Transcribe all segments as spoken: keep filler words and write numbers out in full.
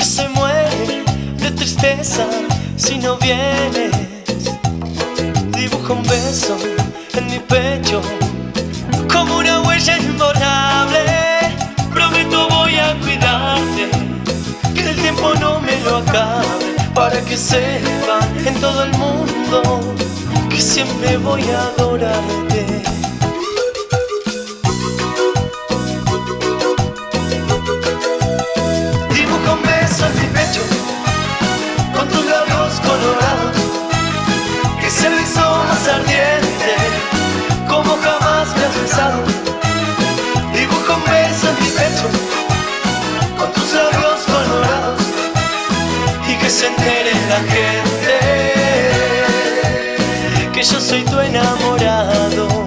que se muere de tristeza si no vienes. Dibuja un beso en mi pecho como una huella imborrable. Prometo voy a cuidarte, que el tiempo no me lo acabe, para que sepan en todo el mundo que siempre voy a adorarte. Dibuja un beso en mi pecho con tus labios colorados, que es el beso más ardiente como jamás me has besado. Dibuja un beso en mi pecho con tus labios colorados y que se entere la gente que yo soy tu enamorado.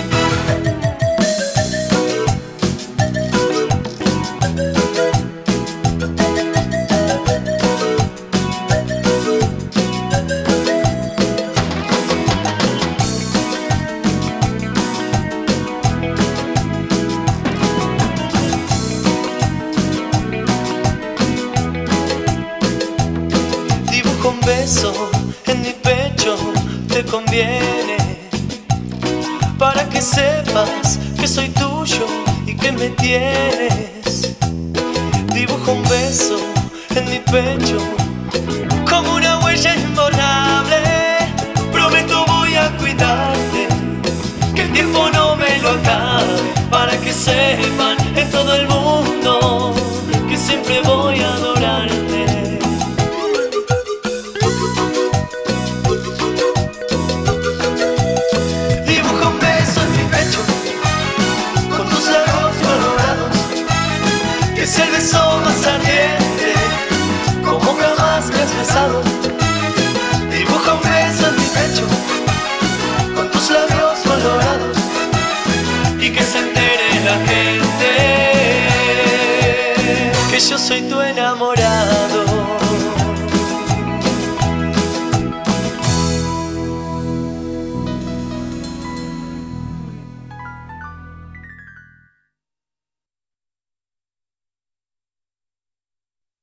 Un beso en mi pecho te conviene, para que sepas que soy tuyo y que me tienes. Dibujo un beso en mi pecho como una huella imborrable. Prometo voy a cuidarte, que el tiempo no me lo acabe, para que sepan en todo el mundo que siempre voy a adorarte. Es el beso más ardiente como jamás me has besado. Dibuja un beso en mi pecho con tus labios colorados y que se entere la gente que yo soy tu enamorado.